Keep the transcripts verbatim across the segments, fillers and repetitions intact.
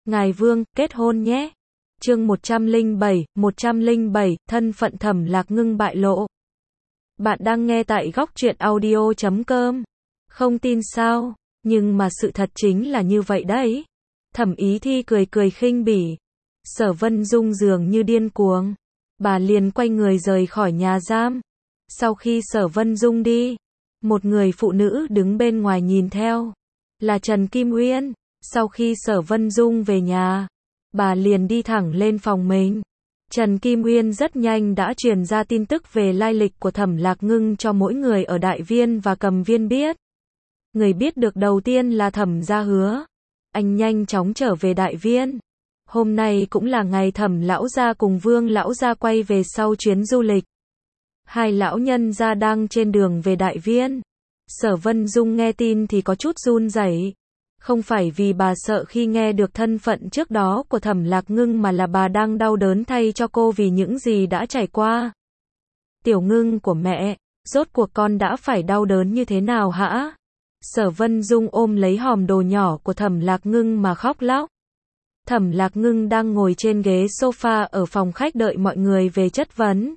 Ngài Vương, kết hôn nhé. Chương một trăm lẻ bảy, một trăm lẻ bảy, thân phận Thẩm Lạc Ngưng bại lộ. Bạn đang nghe tại góc truyện audio chấm com. Không tin sao? Nhưng mà sự thật chính là như vậy đấy. Thẩm Ý Thi cười cười khinh bỉ. Sở Vân Dung dường như điên cuồng. Bà liền quay người rời khỏi nhà giam. Sau khi Sở Vân Dung đi, một người phụ nữ đứng bên ngoài nhìn theo. Là Trần Kim Uyên. Sau khi Sở Vân Dung về nhà, bà liền đi thẳng lên phòng mình. Trần Kim Uyên rất nhanh đã truyền ra tin tức về lai lịch của Thẩm Lạc Ngưng cho mỗi người ở Đại Viên và Cầm Viên biết. Người biết được đầu tiên là Thẩm Gia Hứa. Anh nhanh chóng trở về Đại Viên. Hôm nay cũng là ngày Thẩm lão gia cùng Vương lão gia quay về sau chuyến du lịch. Hai lão nhân gia đang trên đường về Đại Viên. Sở Vân Dung nghe tin thì có chút run rẩy. Không phải vì bà sợ khi nghe được thân phận trước đó của Thẩm Lạc Ngưng mà là bà đang đau đớn thay cho cô vì những gì đã trải qua. Tiểu Ngưng của mẹ, rốt cuộc con đã phải đau đớn như thế nào hả? Sở Vân Dung ôm lấy hòm đồ nhỏ của Thẩm Lạc Ngưng mà khóc lóc. Thẩm Lạc Ngưng đang ngồi trên ghế sofa ở phòng khách đợi mọi người về chất vấn.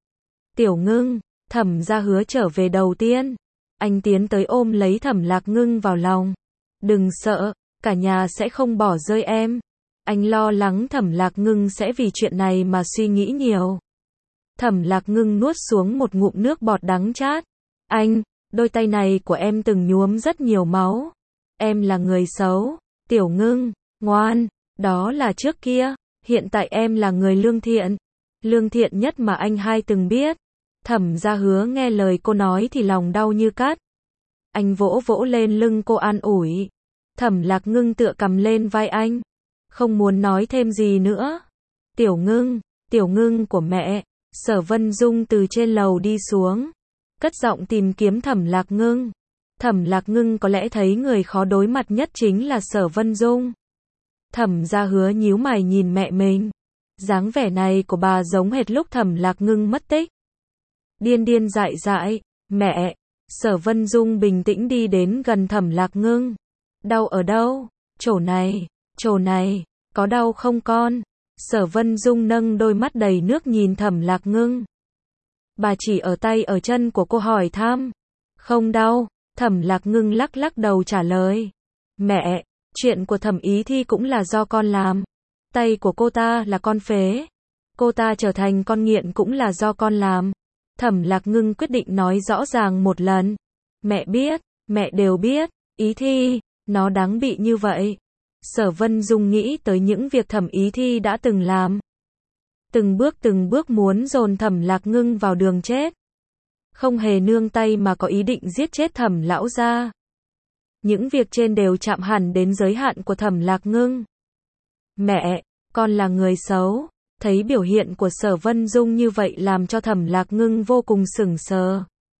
Tiểu Ngưng, Thẩm Gia Hứa trở về đầu tiên. Anh tiến tới ôm lấy Thẩm Lạc Ngưng vào lòng. Đừng sợ, cả nhà sẽ không bỏ rơi em. Anh lo lắng Thẩm Lạc Ngưng sẽ vì chuyện này mà suy nghĩ nhiều. Thẩm Lạc Ngưng nuốt xuống một ngụm nước bọt đắng chát. Anh, đôi tay này của em từng nhuốm rất nhiều máu. Em là người xấu. Tiểu Ngưng, ngoan, đó là trước kia. Hiện tại em là người lương thiện. Lương thiện nhất mà anh hai từng biết. Thẩm Gia Hứa nghe lời cô nói thì lòng đau như cắt. Anh vỗ vỗ lên lưng cô an ủi. Thẩm Lạc Ngưng tựa cầm lên vai anh. Không muốn nói thêm gì nữa. Tiểu Ngưng, Tiểu Ngưng của mẹ. Sở Vân Dung từ trên lầu đi xuống. Cất giọng tìm kiếm Thẩm Lạc Ngưng. Thẩm Lạc Ngưng có lẽ thấy người khó đối mặt nhất chính là Sở Vân Dung. Thẩm Gia Hứa nhíu mày nhìn mẹ mình. Dáng vẻ này của bà giống hệt lúc Thẩm Lạc Ngưng mất tích. Điên điên dại dại. Mẹ. Sở Vân Dung bình tĩnh đi đến gần Thẩm Lạc Ngưng. Đau ở đâu? Chỗ này, chỗ này, có đau không con? Sở Vân Dung nâng đôi mắt đầy nước nhìn Thẩm Lạc Ngưng. Bà chỉ ở tay ở chân của cô hỏi thăm. Không đau, Thẩm Lạc Ngưng lắc lắc đầu trả lời. Mẹ, chuyện của Thẩm Ý Thi cũng là do con làm. Tay của cô ta là con phế. Cô ta trở thành con nghiện cũng là do con làm. Thẩm Lạc Ngưng quyết định nói rõ ràng một lần. Mẹ biết, mẹ đều biết, Ý Thi, nó đáng bị như vậy. Sở Vân Dung nghĩ tới những việc Thẩm Ý Thi đã từng làm. Từng bước từng bước muốn dồn Thẩm Lạc Ngưng vào đường chết. Không hề nương tay mà có ý định giết chết Thẩm lão gia. Những việc trên đều chạm hẳn đến giới hạn của Thẩm Lạc Ngưng. Mẹ, con là người xấu. Thấy biểu hiện của Sở Vân Dung như vậy làm cho Thẩm Lạc Ngưng vô cùng sửng sờ.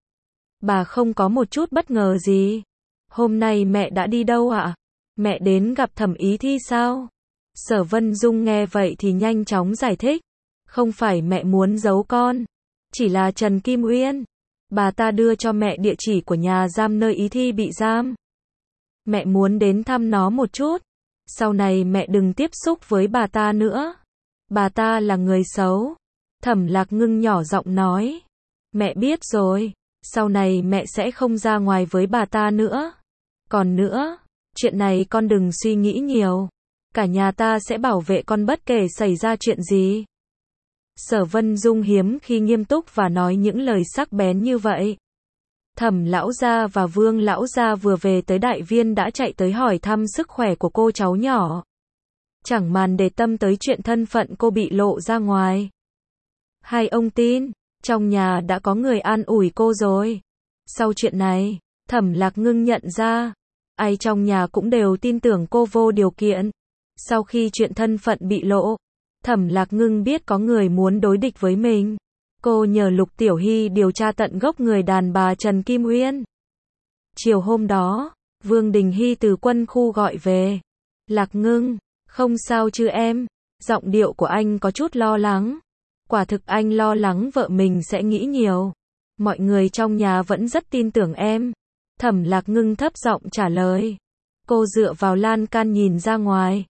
Bà không có một chút bất ngờ gì. Hôm nay mẹ đã đi đâu ạ? Mẹ đến gặp Thẩm Ý Thi sao? Sở Vân Dung nghe vậy thì nhanh chóng giải thích. Không phải mẹ muốn giấu con. Chỉ là Trần Kim Uyên. Bà ta đưa cho mẹ địa chỉ của nhà giam nơi Ý Thi bị giam. Mẹ muốn đến thăm nó một chút. Sau này mẹ đừng tiếp xúc với bà ta nữa. Bà ta là người xấu. Thẩm Lạc Ngưng nhỏ giọng nói. Mẹ biết rồi. Sau này mẹ sẽ không ra ngoài với bà ta nữa. Còn nữa, chuyện này con đừng suy nghĩ nhiều. Cả nhà ta sẽ bảo vệ con bất kể xảy ra chuyện gì. Sở Vân Dung hiếm khi nghiêm túc và nói những lời sắc bén như vậy. Thẩm lão gia và Vương lão gia vừa về tới Đại Viên đã chạy tới hỏi thăm sức khỏe của cô cháu nhỏ. Chẳng màn để tâm tới chuyện thân phận cô bị lộ ra ngoài. Hai ông tin, trong nhà đã có người an ủi cô rồi. Sau chuyện này, Thẩm Lạc Ngưng nhận ra, ai trong nhà cũng đều tin tưởng cô vô điều kiện. Sau khi chuyện thân phận bị lộ, Thẩm Lạc Ngưng biết có người muốn đối địch với mình. Cô nhờ Lục Tiểu Hy điều tra tận gốc người đàn bà Trần Kim Uyên. Chiều hôm đó, Vương Đình Hy từ quân khu gọi về. Lạc Ngưng, không sao chứ em? Giọng điệu của anh có chút lo lắng. Quả thực anh lo lắng vợ mình sẽ nghĩ nhiều. Mọi người trong nhà vẫn rất tin tưởng em. Thẩm Lạc Ngưng thấp giọng trả lời. Cô dựa vào lan can nhìn ra ngoài.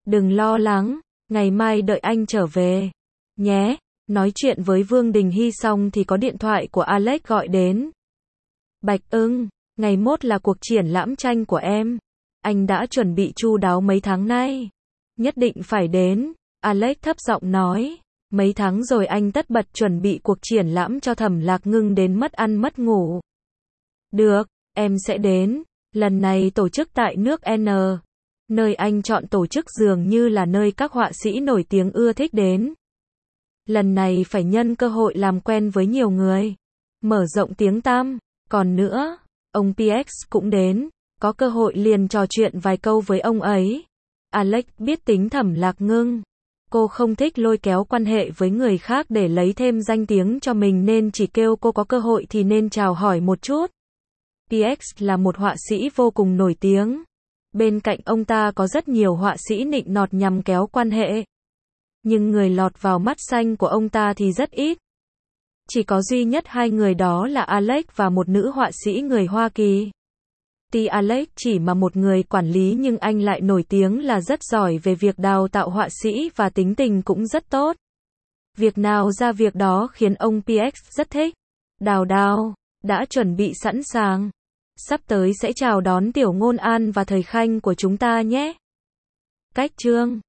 Đừng lo lắng, ngày mai đợi anh trở về. Nhé. Nói chuyện với Vương Đình Hy xong thì có điện thoại của Alex gọi đến. Bạch ưng, ngày mốt là cuộc triển lãm tranh của em. Anh đã chuẩn bị chu đáo mấy tháng nay. Nhất định phải đến. Alex thấp giọng nói. Mấy tháng rồi anh tất bật chuẩn bị cuộc triển lãm cho Thẩm Lạc Ngưng đến mất ăn mất ngủ. Được, em sẽ đến. Lần này tổ chức tại nước N. Nơi anh chọn tổ chức dường như là nơi các họa sĩ nổi tiếng ưa thích đến. Lần này phải nhân cơ hội làm quen với nhiều người. Mở rộng tiếng tăm. Còn nữa, ông pê ích cũng đến. Có cơ hội liền trò chuyện vài câu với ông ấy. Alex biết tính Thẩm Lạc Ngưng. Cô không thích lôi kéo quan hệ với người khác để lấy thêm danh tiếng cho mình nên chỉ kêu cô có cơ hội thì nên chào hỏi một chút. pê ích là một họa sĩ vô cùng nổi tiếng. Bên cạnh ông ta có rất nhiều họa sĩ nịnh nọt nhằm kéo quan hệ. Nhưng người lọt vào mắt xanh của ông ta thì rất ít. Chỉ có duy nhất hai người đó là Alex và một nữ họa sĩ người Hoa Kỳ. Tuy Alex chỉ mà một người quản lý nhưng anh lại nổi tiếng là rất giỏi về việc đào tạo họa sĩ và tính tình cũng rất tốt. Việc nào ra việc đó khiến ông pê ích rất thích. Đào Đào, đã chuẩn bị sẵn sàng. Sắp tới sẽ chào đón Tiểu Ngôn An và Thời Khanh của chúng ta nhé. Cách chương